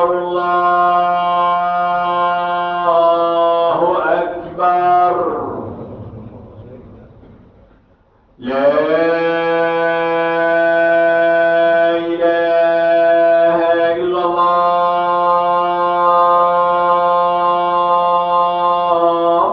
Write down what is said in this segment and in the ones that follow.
أكبر الله أكبر. لا إله إلا الله.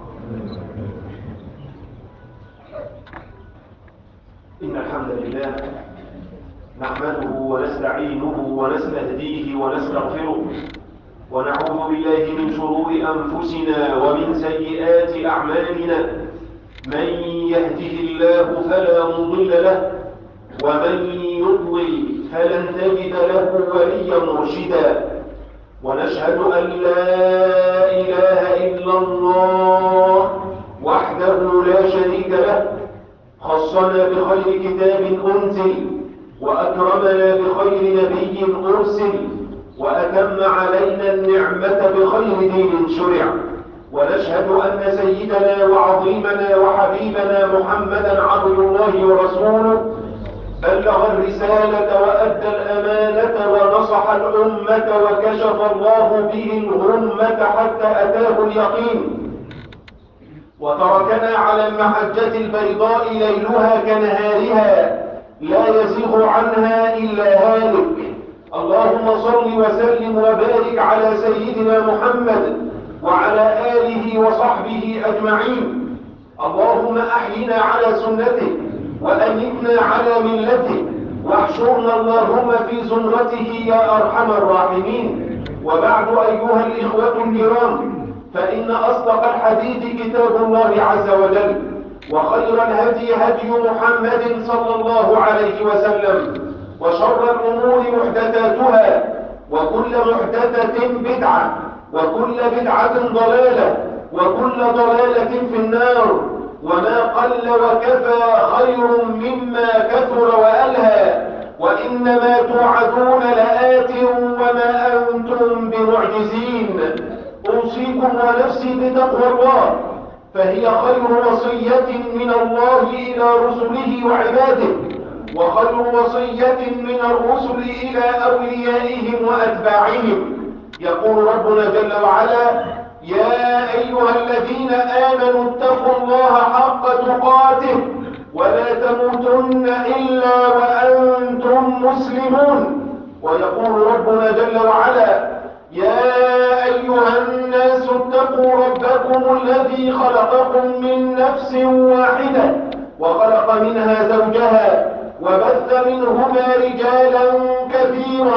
إن الحمد لله نحمده ونستعينه ونستهديه ونستغفره ونعوذ بالله من شرور أنفسنا ومن سيئات أعمالنا. من يهده الله فلا مضل له ومن يضلل فلن تجد له وليا مرشدا. ونشهد أن لا إله إلا الله وحده لا شريك له، خصنا بخير كتاب أنزل وأكرمنا بخير نبي أرسل وأتم علينا النعمة بخير دين شرع. ونشهد أن سيدنا وعظيمنا وحبيبنا محمدا عبد الله ورسوله بلغ الرسالة وأدى الأمانة ونصح الأمة وكشف الله به الغمة حتى أتاه اليقين، وتركنا على المحجة البيضاء ليلها كنهارها لا يزيغ عنها إلا هالك. اللهم صل وسلم وبارك على سيدنا محمد وعلى آله وصحبه أجمعين. اللهم أحينا على سنته وأمتنا على ملته واحشرنا اللهم في زمرته يا أرحم الراحمين. وبعد أيها الإخوة الكرام، فإن أصدق الحديث كتاب الله عز وجل، وخير الهدي هدي محمد صلى الله عليه وسلم، وشر الأمور محدثاتها، وكل محدثة بدعة، وكل بدعة ضلالة، وكل ضلالة في النار. وما قل وكفى خير مما كثر وألهى، وإنما توعدون لآت وما أنتم بمعجزين. أوصيكم ونفسي بتقوى الله، فهي خير وصية من الله إلى رسله وعباده، وخير وصية من الرسل إلى أوليائهم وأتباعهم. يقول ربنا جل وعلا: يا أيها الذين آمنوا اتقوا الله حق تقاته ولا تموتن إلا وأنتم مسلمون. ويقول ربنا جل وعلا: يا أيها الناس اتقوا ربكم الذي خلقكم من نفس واحدة وخلق منها زوجها وبث منهما رجالا كثيرا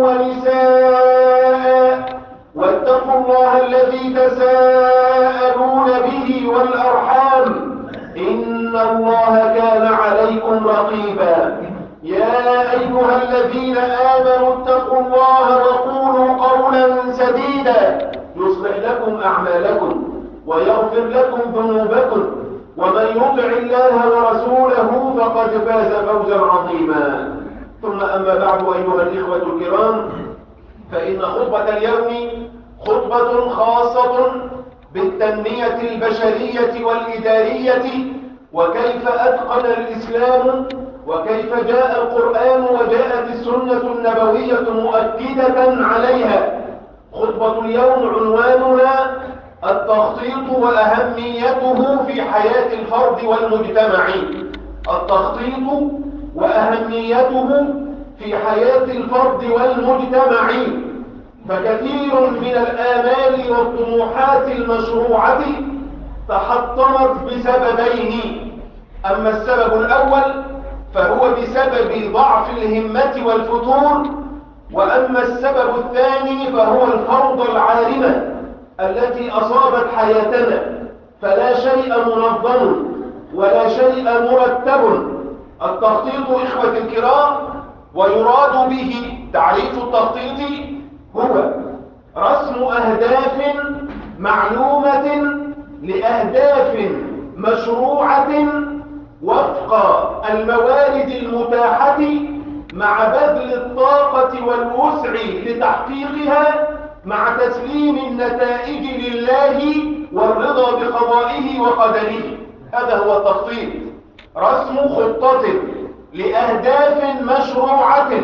ونساء، واتقوا الله الذي تساءلون به والأرحام إن الله كان عليكم رقيبا. يا أيها الذين آمنوا اتقوا الله وقولوا قولا سديدا يصلح لكم أعمالكم ويغفر لكم ذنوبكم، ومن يطع الله ورسوله فقد فاز فوزا عظيما. ثم أما بعد أيها الإخوة الكرام، فإن خطبة اليوم خطبة خاصة بالتنمية البشرية والإدارية، وكيف أتقن الإسلام، وكيف جاء القرآن وجاءت السنة النبوية مؤكدة عليها. خطبة اليوم عنوانها التخطيط وأهميته في حياة الفرد والمجتمع. التخطيط وأهميته في حياة الفرد والمجتمع. فكثير من الآمال والطموحات المشروعة تحطمت بسببين: أما السبب الأول فهو بسبب ضعف الهمة والفتور، وأما السبب الثاني فهو الفوضى العارمة التي أصابت حياتنا. فلا شيء منظم ولا شيء مرتب. التخطيط إخوة الكرام، ويراد به تعريف التخطيط هو رسم أهداف معلومة لأهداف مشروعة وفق الموارد المتاحة، مع بذل الطاقة والوسع لتحقيقها، مع تسليم النتائج لله والرضا بقضائه وقدره. هذا هو التخطيط: رسم خطة لأهداف مشروعة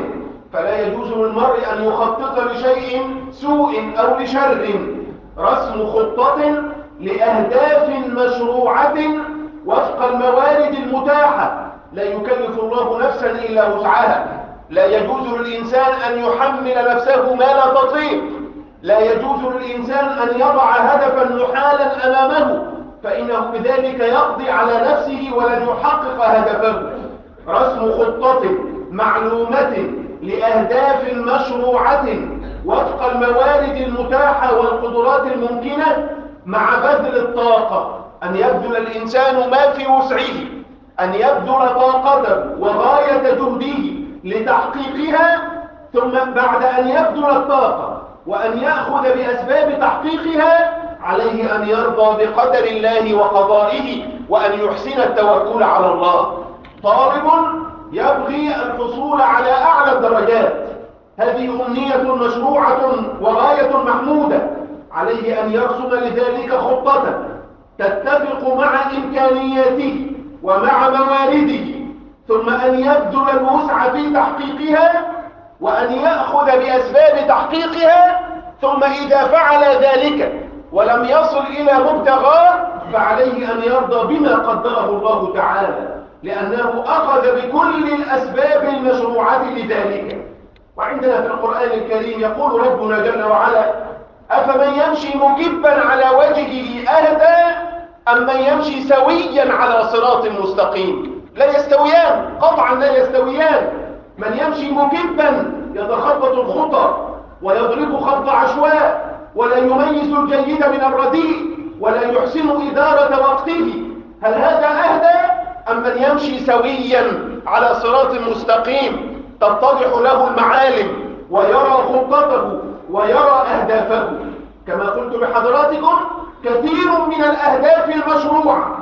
فلا يجوز للمرء أن يخطط لشيء سوء أو لشر. رسم خطة لأهداف مشروعة وفق الموارد المتاحة، لا يكلف الله نفسا إلا وسعها. لا يجوز للإنسان أن يحمل نفسه ما لا تطيق، لا يجوز للإنسان أن يضع هدفا محالا أمامه، فإنه بذلك يقضي على نفسه ولن يحقق هدفه. رسم خطة معلومة لأهداف مشروعة وفق الموارد المتاحة والقدرات الممكنة مع بذل الطاقة، أن يبذل الإنسان ما في وسعه، أن يبذل طاقته وغاية جهده لتحقيقها، ثم بعد أن يبذل الطاقة وأن يأخذ بأسباب تحقيقها عليه أن يرضى بقدر الله وقضائه وأن يحسن التوكل على الله. طالب يبغي الحصول على أعلى الدرجات، هذه أمنية مشروعة وغاية محمودة، عليه أن يرسم لذلك خطة تتفق مع إمكانياته ومع موارده، ثم أن يبذل الوسع في تحقيقها وأن يأخذ بأسباب تحقيقها، ثم إذا فعل ذلك ولم يصل إلى مبتغاه فعليه أن يرضى بما قدره الله تعالى، لأنه أخذ بكل الأسباب المشروعة لذلك. وعندنا في القرآن الكريم يقول ربنا جل وعلا: أفمن يمشي مكبا على وجهه أهدى أم من يمشي سويا على صراط مستقيم؟ لا يستويان، قطعا لا يستويان. من يمشي مكبا يتخبط الخطى ويضرب خط عشواء ولا يميز الجيد من الرديء ولا يحسن إدارة وقته، هل هذا أهدى أم من يمشي سويا على صراط مستقيم تتضح له المعالم ويرى خطته ويرى أهدافه؟ كما قلت لحضراتكم كثير من الأهداف المشروعة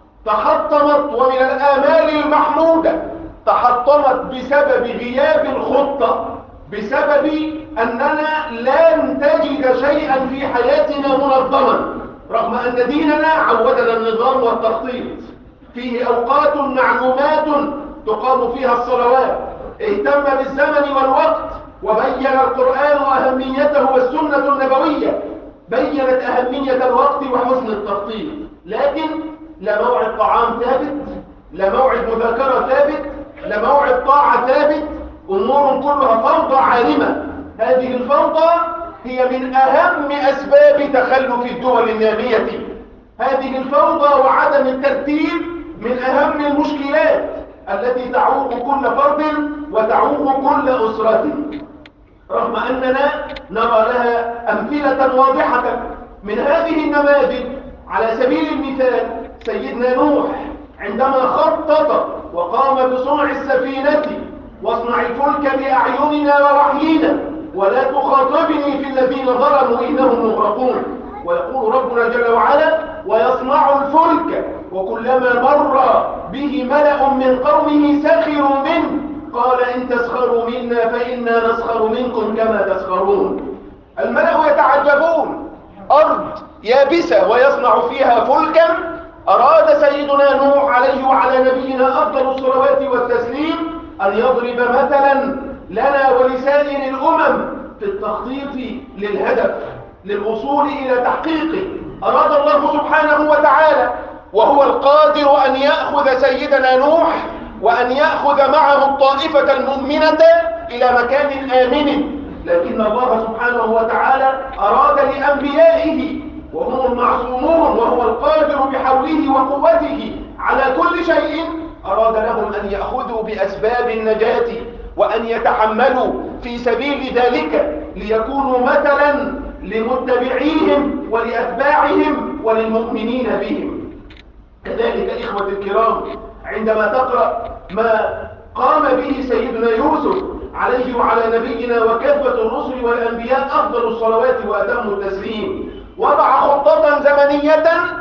تحطمت ومن الآمال المحمودة تحطمت بسبب غياب الخطة، بسبب أننا لن تجد شيئا في حياتنا منظما، رغم أن ديننا عودنا النظام والتخطيط. فيه أوقات معلومات تقام فيها الصلوات، اهتم بالزمن والوقت، وبين القرآن أهميته والسنة النبوية بيّنت أهمية الوقت وحسن التخطيط، لكن لا موعد طعام ثابت، لا موعد مذاكرة ثابت، لا موعد طاعة ثابت، أمور كلها فوضى عارمة. هذه الفوضى هي من أهم أسباب تخلف الدول النامية. هذه الفوضى وعدم الترتيب من أهم المشكلات التي تعوق كل فرد وتعوق كل أسرة، رغم أننا نرى لها أمثلة واضحة. من هذه النماذج على سبيل المثال سيدنا نوح عندما خطط وقام بصنع السفينة: واصنع الفلك بأعيننا ووحينا ولا تخاطبني في الذين ظلموا إنهم مغرقون. ويقول ربنا جل وعلا: ويصنع الفلك وكلما مر به ملأ من قومه سخروا منه قال إن تسخروا منا فإنا نسخر منكم كما تسخرون. الملأ يتعجبون، أرض يابسة ويصنع فيها فلكا. أراد سيدنا نوح عليه وعلى نبينا أفضل الصلوات والتسليم أن يضرب مثلا لنا ولسائر الأمم في التخطيط للهدف، للوصول إلى تحقيقه. أراد الله سبحانه وتعالى وهو القادر أن يأخذ سيدنا نوح وأن يأخذ معه الطائفة المؤمنة إلى مكان آمن، لكن الله سبحانه وتعالى أراد لأنبيائه وهم المعصومون وهو القادر بحوله وقوته على كل شيء، أراد لهم أن يأخذوا بأسباب النجاة وأن يتحملوا في سبيل ذلك ليكونوا مثلا لمتبعيهم ولأتباعهم وللمؤمنين بهم. كذلك إخوة الكرام عندما تقرأ ما قام به سيدنا يوسف عليه وعلى نبينا وكافة الرسل والأنبياء أفضل الصلوات وأتم التسليم، وضع خطة زمنية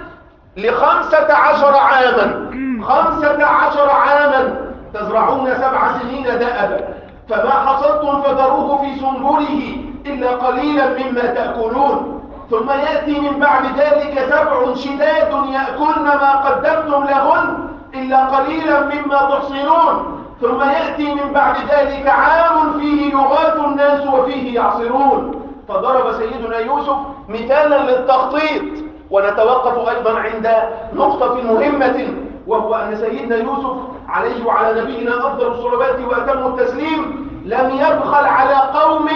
ل15 عاما. 15 عاما تزرعون 7 سنين دأبا، فما حصدتم فذروه في سنبله إلا قليلا مما تأكلون، ثم يأتي من بعد ذلك 7 شداد يأكلن ما قدمتم لهن إلا قليلا مما تحصنون، ثم يأتي من بعد ذلك عام فيه يغاث الناس وفيه يعصرون. فضرب سيدنا يوسف مثالا للتخطيط. ونتوقف أيضا عند نقطة مهمة، وهو أن سيدنا يوسف عليه وعلى نبينا أفضل الصلوات وأتم التسليم لم يبخل على قوم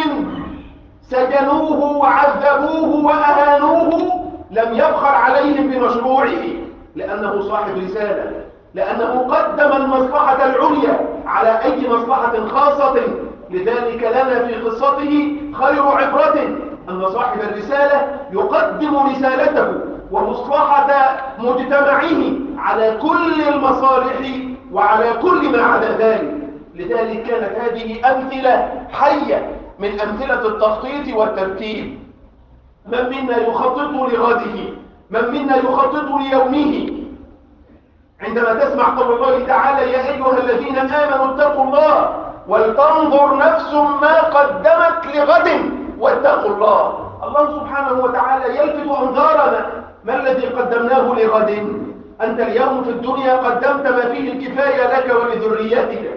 سجنوه وعذبوه وأهانوه، لم يبخل عليهم بمشروعه، لأنه صاحب رسالة، لأنه قدم المصلحة العليا على أي مصلحة خاصة. لذلك لنا في قصته خير عبرة أن صاحب الرسالة يقدم رسالته ومصلحة مجتمعه على كل المصالح وعلى كل ما عدا ذلك. لذلك كانت هذه أمثلة حية من أمثلة التخطيط والترتيب. من منا يخطط لغده، من منا يخطط ليومه. عندما تسمع قول الله تعالى يا أيها الذين آمنوا اتقوا الله ولتنظر نفس ما قدمت لغد واتقوا الله. الله سبحانه وتعالى يلفت أنظارنا ما الذي قدمناه لغد. أنت اليوم في الدنيا قدمت ما فيه الكفاية لك ولذريتك،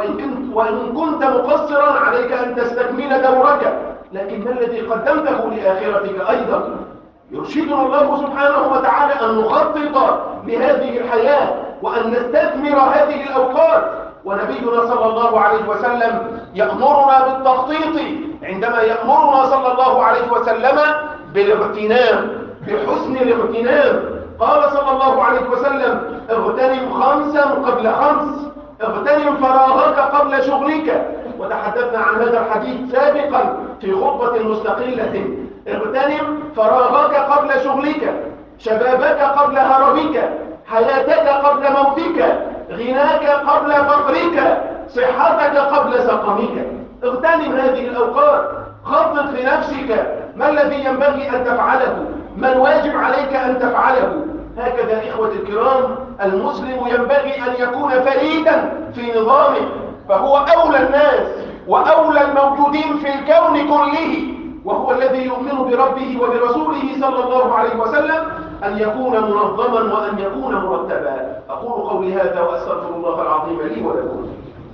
وإن كنت مقصرا عليك أن تستكمل دورك، لكن ما الذي قدمته لآخرتك أيضا. يرشدنا الله سبحانه وتعالى أن نخطط لهذه الحياة وأن نستثمر هذه الأوقات. ونبينا صلى الله عليه وسلم يأمرنا بالتخطيط عندما يأمرنا صلى الله عليه وسلم بالاغتنام، بحسن الاغتنام. قال صلى الله عليه وسلم اغتنم خمسا قبل خمس، اغتنم فراغك قبل شغلك. وتحدثنا عن هذا الحديث سابقا في خطبة مستقلة. اغتنم فراغك قبل شغلك، شبابك قبل هرمك، حياتك قبل موتك، غناك قبل فقرك، صحتك قبل سقمك. اغتنم هذه الأوقات، خطط لنفسك ما الذي ينبغي أن تفعله، ما الواجب عليك أن تفعله. هكذا إخوة الكرام المسلم ينبغي أن يكون فريدا في نظامه، فهو أولى الناس وأولى الموجودين في الكون كله، وهو الذي يؤمن بربه وبرسوله صلى الله عليه وسلم أن يكون منظما وأن يكون مرتبا. أقول قولي هذا وأستغفر الله العظيم لي ولكم.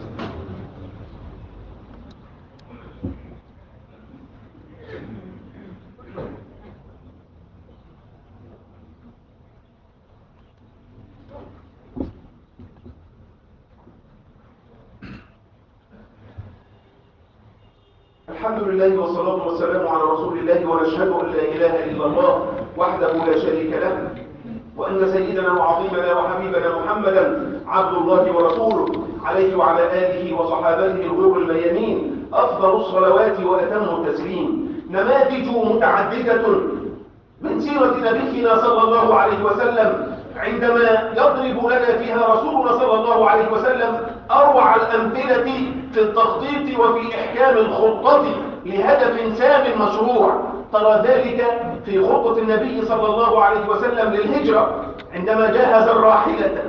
الحمد لله والصلاة والسلام على رسول الله، ونشهد أن لا إله إلا الله وحده لا شريك له، وأن سيدنا وعظيمنا وحبيبنا محمدا عبد الله ورسوله عليه وعلى آله وصحابته الغر الميامين أفضل الصلوات وأتم التسليم. نماذج متعددة من سيرة نبينا صلى الله عليه وسلم عندما يضرب لنا فيها رسولنا صلى الله عليه وسلم أروع الأمثلة في التخطيط وفي إحكام الخطة لهدف سام مشروع. ترى ذلك في خطة النبي صلى الله عليه وسلم للهجرة عندما جهز الراحلة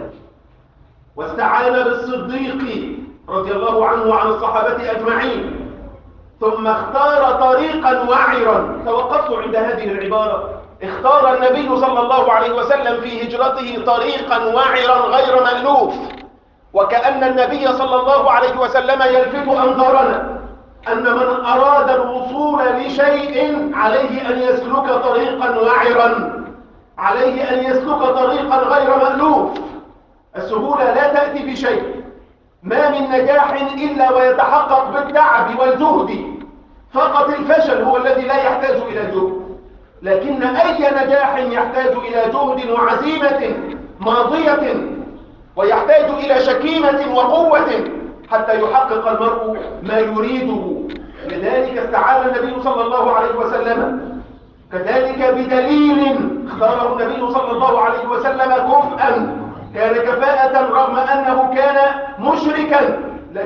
واستعان بالصديق رضي الله عنه وعن الصحابة أجمعين، ثم اختار طريقا وعرا. توقفت عند هذه العبارة. اختار النبي صلى الله عليه وسلم في هجرته طريقا وعرا غير مألوف، وكأن النبي صلى الله عليه وسلم يلفت أنظارنا أن من أراد الوصول لشيء عليه أن يسلك طريقا وعرا، عليه أن يسلك طريقا غير مألوف. السهولة لا تأتي بشيء، ما من نجاح إلا ويتحقق بالتعب والجهد، فقط الفشل هو الذي لا يحتاج إلى جهد. لكن أي نجاح يحتاج إلى جهد وعزيمة ماضية، ويحتاج إلى شكيمة وقوة حتى يحقق المرء ما يريده. لذلك استعان النبي صلى الله عليه وسلم كذلك بدليل اختاره النبي صلى الله عليه وسلم كفءا، كان كفاءة رغم أنه كان مشركا،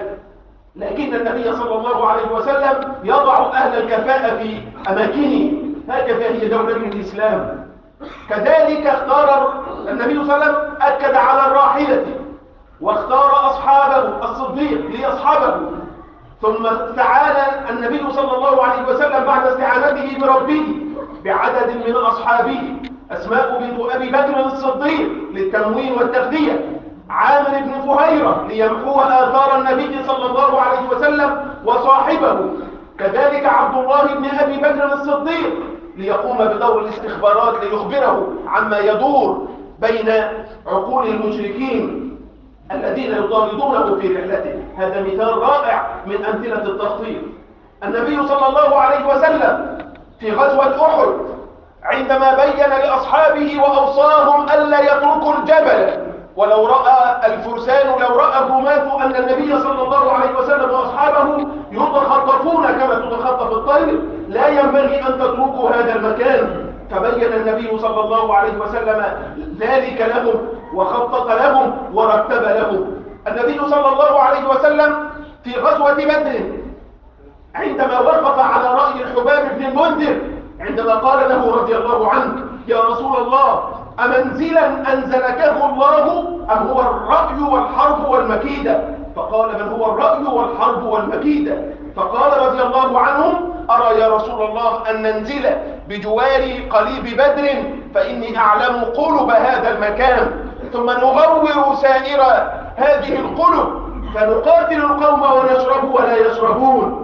لكن النبي صلى الله عليه وسلم يضع أهل الكفاءة في أماكنه. هكذا هي دولة الإسلام. كذلك اختار النبي صلى الله عليه وسلم، أكد على الراحلة واختار أصحابه الصديق ليصحبه، ثم استعان النبي صلى الله عليه وسلم بعد استعانته بربه بعدد من أصحابه، أسماء بنت أبي بكر الصديق للتموين والتغذية، عامر بن فهيرة ليمحو آثار النبي صلى الله عليه وسلم وصاحبه، كذلك عبد الله بن أبي بكر الصديق ليقوم بدور الاستخبارات ليخبره عما يدور بين عقول المشركين الذين يطاردونه في رحلته. هذا مثال رائع من أمثلة التخطيط. النبي صلى الله عليه وسلم في غزوة أحد عندما بين لأصحابه وأوصاهم ألا يتركوا الجبل، ولو رأى الفرسان لو رأى الرماة أن النبي صلى الله عليه وسلم وأصحابه يتخطفون كما تتخطف الطير لا ينبغي أن تتركوا هذا المكان، فبين النبي صلى الله عليه وسلم ذلك لهم وخطط لهم ورتب لهم. النبي صلى الله عليه وسلم في غزوة بدر عندما وقف على رأي الحباب بن المنذر عندما قال له رضي الله عنه: يا رسول الله، أمنزلا أنزلكه الله أم هو الرأي والحرب والمكيدة؟ فقال: بل هو الرأي والحرب والمكيدة. فقال رضي الله عنه: أرى يا رسول الله أن ننزل بجوار قليب بدر فإني أعلم قلب هذا المكان، ثم نغور سائر هذه القلب فنقاتل القوم ونشرب ولا يشربون.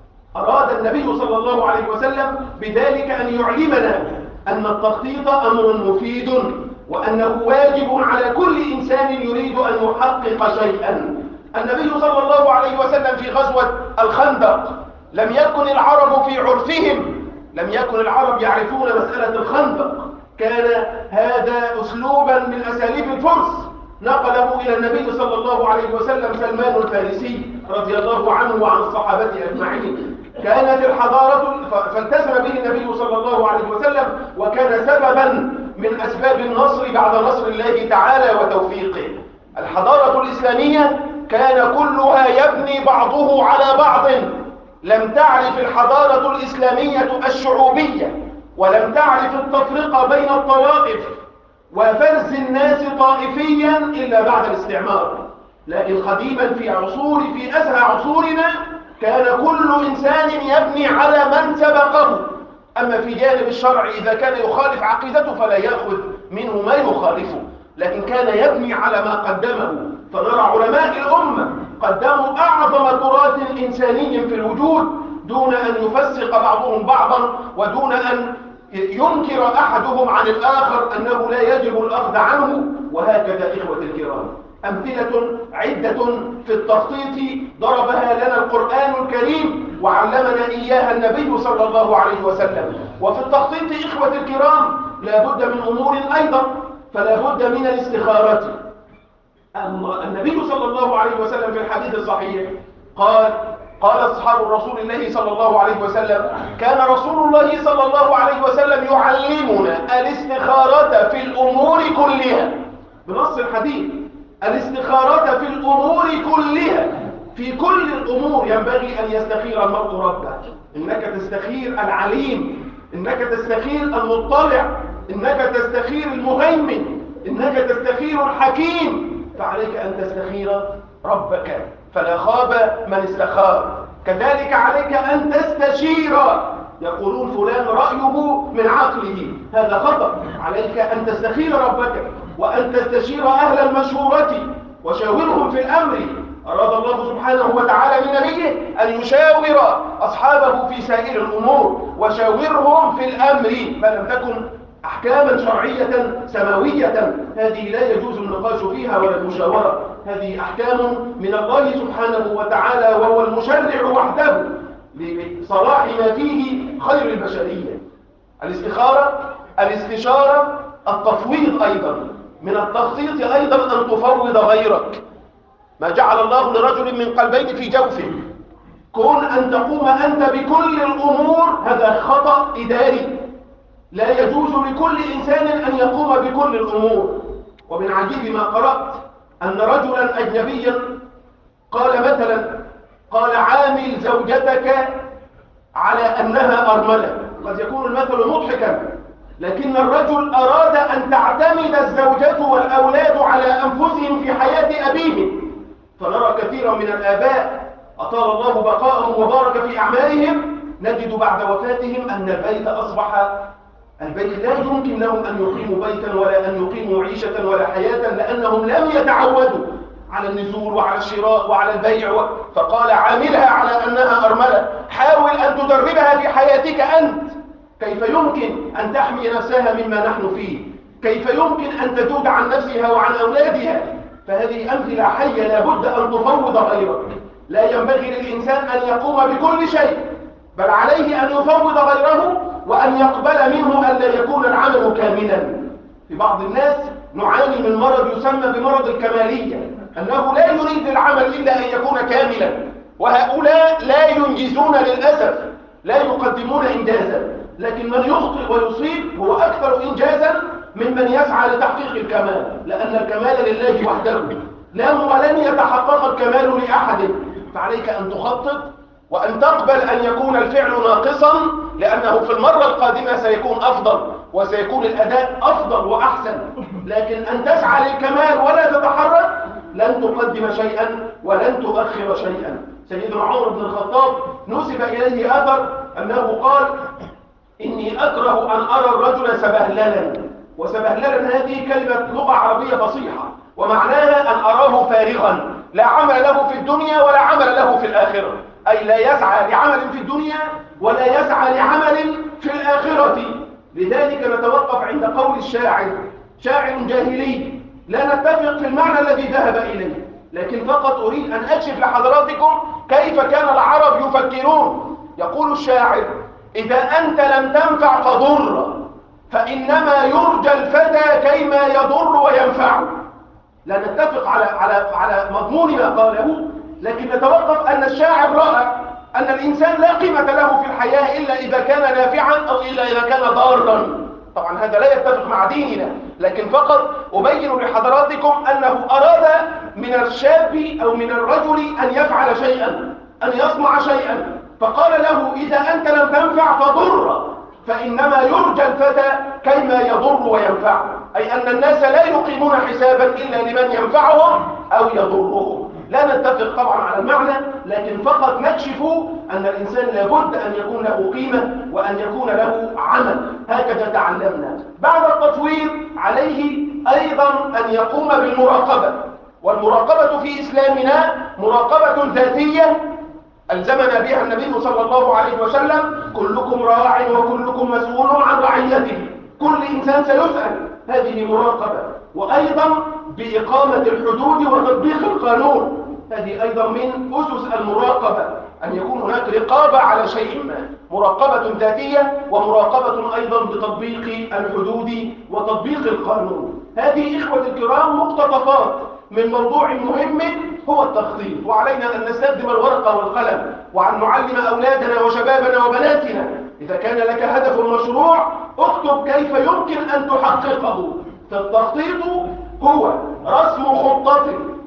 أراد النبي صلى الله عليه وسلم بذلك أن يعلمنا أن التخطيط أمر مفيد، وأنه واجب على كل إنسان يريد أن يحقق شيئا. النبي صلى الله عليه وسلم في غزوة الخندق لم يكن العرب في عرفهم، لم يكن العرب يعرفون مسألة الخندق، كان هذا أسلوبا من أساليب الفرس نقله إلى النبي صلى الله عليه وسلم سلمان الفارسي رضي الله عنه وعن الصحابة أجمعين. كانت الحضارة فالتزم به النبي صلى الله عليه وسلم، وكان سببا من أسباب النصر بعد نصر الله تعالى وتوفيقه. الحضارة الإسلامية كان كلها يبني بعضه على بعض، لم تعرف الحضارة الإسلامية الشعوبية، ولم تعرف التفرقة بين الطوائف وفرز الناس طائفيا إلا بعد الاستعمار. لكن قديما في أزهى عصورنا كان كل إنسان يبني على من سبقه، أما في جانب الشرع إذا كان يخالف عقيدته فلا يأخذ منه ما يخالفه، لكن كان يبني على ما قدمه. فنرى علماء الأمة قدموا أعظم تراث إنساني في الوجود دون أن يفسق بعضهم بعضا، ودون أن ينكر أحدهم عن الآخر أنه لا يجب الأخذ عنه. وهكذا إخوة الكرام أمثلة عدة في التخطيط ضربها لنا القرآن الكريم وعلمنا إياها النبي صلى الله عليه وسلم. وفي التخطيط إخوة الكرام لا بد من أمور أيضا، فلا بد من الاستخارة. النبي صلى الله عليه وسلم في الحديث الصحيح قال أصحاب رسول الله صلى الله عليه وسلم: كان رسول الله صلى الله عليه وسلم يعلمنا الاستخارة في الأمور كلها. بنص الحديث: الاستخارة في الأمور كلها، في كل الأمور ينبغي أن يستخير المرء ربه. إنك تستخير العليم، إنك تستخير المطلع، إنك تستخير المهيمن، إنك تستخير الحكيم، فعليك أن تستخير ربك، فلا خاب من استخار. كذلك عليك أن تستشير. يقولون فلان رأيه من عقله، هذا خطأ. عليك أن تستخير ربك وأن تستشير أهل المشورة وشاورهم في الأمر. أراد الله سبحانه وتعالى من نبيه أن يشاور أصحابه في سائر الأمور، وشاورهم في الأمر ما لم تكن أحكاما شرعية سماوية، هذه لا يجوز النقاش فيها ولا المشاورة، هذه أحكام من الله سبحانه وتعالى وهو المشرع وحده لصلاح ما فيه خير البشرية. الاستخارة، الاستشارة، التفويض أيضا من التخطيط، أيضا أن تفوض غيرك. ما جعل الله لرجل من قلبين في جوفه. كون أن تقوم أنت بكل الأمور هذا خطأ إداري، لا يجوز لكل إنسان أن يقوم بكل الأمور. ومن عجيب ما قرأت أن رجلا أجنبيا قال مثلا عامل زوجتك على أنها أرملة. قد يكون المثل مضحكا، لكن الرجل أراد أن تعتمد الزوجة والأولاد على أنفسهم في حياة أبيهم. فنرى كثيرا من الآباء أطال الله بقاءهم وبارك في أعمالهم نجد بعد وفاتهم أن البيت أصبح البيت لا يمكن لهم أن يقيموا بيتا ولا أن يقيموا عيشة ولا حياة، لأنهم لم يتعودوا على النزول وعلى الشراء وعلى البيع فقال عاملها على أنها أرملة، حاول أن تدربها في حياتك أنت. كيف يمكن أن تحمي نفسها مما نحن فيه؟ كيف يمكن أن تجود عن نفسها وعن أولادها؟ فهذه أمثلة حية لابد أن تفوض غيرك. لا ينبغي للإنسان أن يقوم بكل شيء، بل عليه أن يفوض غيره وأن يقبل منه أن لا يكون العمل كاملا. في بعض الناس نعاني من مرض يسمى بمرض الكمالية، أنه لا يريد العمل إلا أن يكون كاملا، وهؤلاء لا ينجزون للأسف، لا يقدمون إنجازا. لكن من يخطئ ويصيب هو أكثر إنجازا ممن يسعى لتحقيق الكمال، لأن الكمال لله وحده، ولن يتحقق الكمال لأحد. فعليك أن تخطط وأن تقبل أن يكون الفعل ناقصا، لأنه في المرة القادمة سيكون أفضل وسيكون الأداء أفضل وأحسن. لكن أن تسعى للكمال ولا تتحرك لن تقدم شيئا ولن تؤخر شيئا. سيدنا عمر بن الخطاب نسب إليه أثر أنه قال: إني أكره أن أرى الرجل سبهللا. وسبهللا هذه كلمة لغة عربية فصيحة، ومعناها أن أراه فارغا لا عمل له في الدنيا ولا عمل له في الآخرة، أي لا يسعى لعمل في الدنيا ولا يسعى لعمل في الآخرة. لذلك نتوقف عند قول الشاعر، شاعر جاهلي، لا نتفق في المعنى الذي ذهب إليه، لكن فقط أريد أن أكشف لحضراتكم كيف كان العرب يفكرون. يقول الشاعر: إذا أنت لم تنفع فضر، فإنما يرجى الفتى كيما يضر وينفع. لا نتفق على مضمون ما قاله، لكن نتوقف أن الشاعر رأى أن الإنسان لا قيمة له في الحياة إلا إذا كان نافعا أو إلا إذا كان ضارا. طبعا هذا لا يتفق مع ديننا، لكن فقط أبين لحضراتكم أنه أراد من الشاب أو من الرجل أن يفعل شيئا، أن يصنع شيئا، فقال له: إذا أنت لم تنفع فضر، فإنما يرجى الفتى كيما يضر وينفع، أي أن الناس لا يقيمون حسابا إلا لمن ينفعهم أو يضرهم. لا نتفق طبعا على المعنى، لكن فقط نكشف أن الإنسان لابد أن يكون له قيمة وأن يكون له عمل. هكذا تعلمنا. بعد التطوير عليه أيضا أن يقوم بالمراقبة، والمراقبة في إسلامنا مراقبة ذاتية ألزمنا بها النبي صلى الله عليه وسلم: كلكم راع وكلكم مسؤول عن رعيته. كل إنسان سيسأل. هذه مراقبة. وأيضا بإقامة الحدود وتطبيق القانون، هذه أيضا من أسس المراقبة، أن يكون هناك رقابة على شيء ما. مراقبة ذاتية ومراقبة أيضا بتطبيق الحدود وتطبيق القانون. هذه إخوة الكرام مقتطفات من موضوع مهم هو التخطيط، وعلينا أن نستخدم الورقة والقلم وأن نعلم أولادنا وشبابنا وبناتنا. إذا كان لك هدف مشروع اكتب كيف يمكن أن تحققه. فالتخطيط هو رسم خطة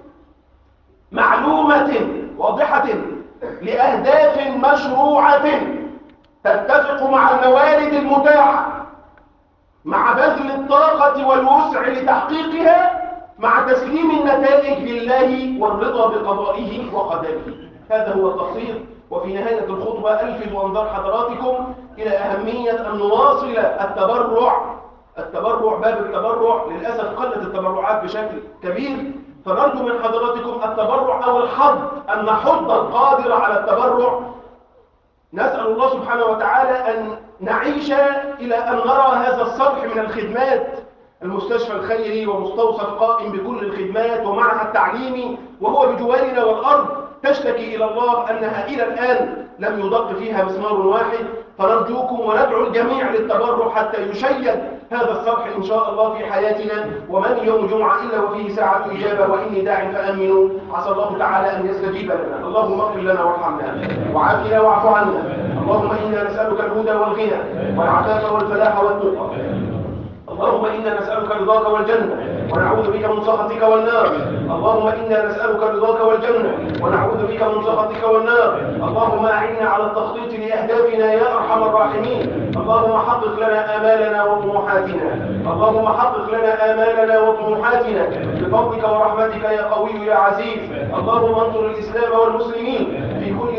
معلومة واضحة لأهداف مشروعة تتفق مع الموارد المتاحة، مع بذل الطاقة والوسع لتحقيقها، مع تسليم النتائج لله والرضا بقضائه وقدره. هذا هو التخطيط. وفي نهاية الخطبة ألفت وأنظر حضراتكم إلى أهمية أن نواصل التبرع، باب التبرع. للأسف قلت التبرعات بشكل كبير، فنرجو من حضراتكم التبرع أو الحض، أن نحض القادر على التبرع. نسأل الله سبحانه وتعالى أن نعيش إلى أن نرى هذا الصرح من الخدمات، المستشفى الخيري ومستوصف قائم بكل الخدمات ومعها التعليمي وهو بجوارنا، والأرض تشتكي إلى الله أنها إلى الآن لم يدق فيها مسمار واحد. فنرجوكم وندعو الجميع للتبرع حتى يشيد هذا الصرح إن شاء الله في حياتنا. ومن يوم جمعة إلا وفيه ساعة إجابة، وإني داع فأمنوا. عسى الله تعالى أن يستجيب لنا. اللهم اغفر لنا وارحمنا وعافنا واعف عنا. اللهم إنا نسألك الهدى والغنى والعفاف والفلاح والتقى. اللهم إنا نسألك رضاك والجنة ونعوذ بك من سخطك والنار. اللهم إنا نسألك رضاك والجنة ونعوذ بك من سخطك والنار. اللهم أعنا على التخطيط لأهدافنا يا أرحم الراحمين. اللهم حقق لنا آمالنا وطموحاتنا. اللهم حقق لنا آمالنا وطموحاتنا بفضلك ورحمتك يا قوي يا عزيز. اللهم انصر الإسلام والمسلمين في كل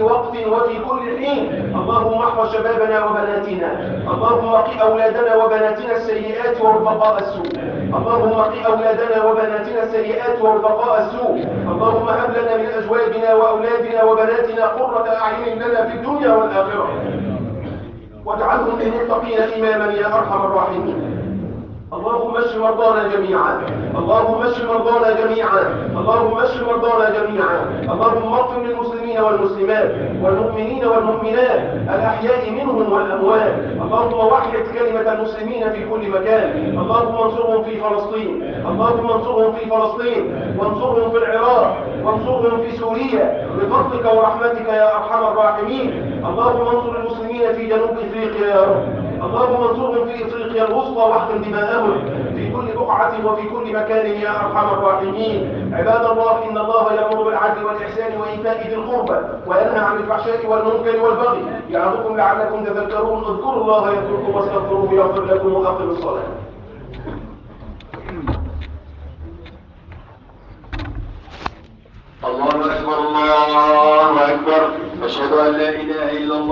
كل وقت وفي كل حين. اللهم احفظ شبابنا وبناتنا، اللهم قِ أولادنا وبناتنا السيئات ورفقاء السوء، اللهم قِ أولادنا وبناتنا السيئات ورفقاء السوء. اللهم هب لنا من أزواجنا وأولادنا وبناتنا قرة أعين لنا في الدنيا والآخرة، واجعلهم للمتقين إماما يا أرحم الراحمين. اللهم اشف مرضانا جميعا، اللهم اشف مرضانا جميعا، اللهم اشف مرضانا جميعا. اللهم اغفر للمسلمين والمسلمات والمؤمنين والمؤمنات الأحياء منهم والأموات. اللهم وحد كلمة المسلمين في كل مكان. اللهم انصرهم في فلسطين، اللهم انصرهم في فلسطين، وانصرهم في العراق، وانصرهم في سوريا بفضلك ورحمتك يا أرحم الراحمين. اللهم انصر المسلمين في جنوب إفريقيا يا رب، اللهم انصرهم في إفريقيا الوسطى واحقن دماءهم في كل بقعة وفي كل مكان يا أرحم الراحمين. عباد الله، إن الله يأمر بالعدل والإحسان وإيتاء ذي القربى وينهى عن الفحشاء والمنكر والبغي يعظكم لعلكم تذكرون. اذكروا الله يذكركم واستغفروه يغفر لكم وأقيموا الصلاة. الله أكبر الله أكبر. أشهد أن لا إله إلا الله.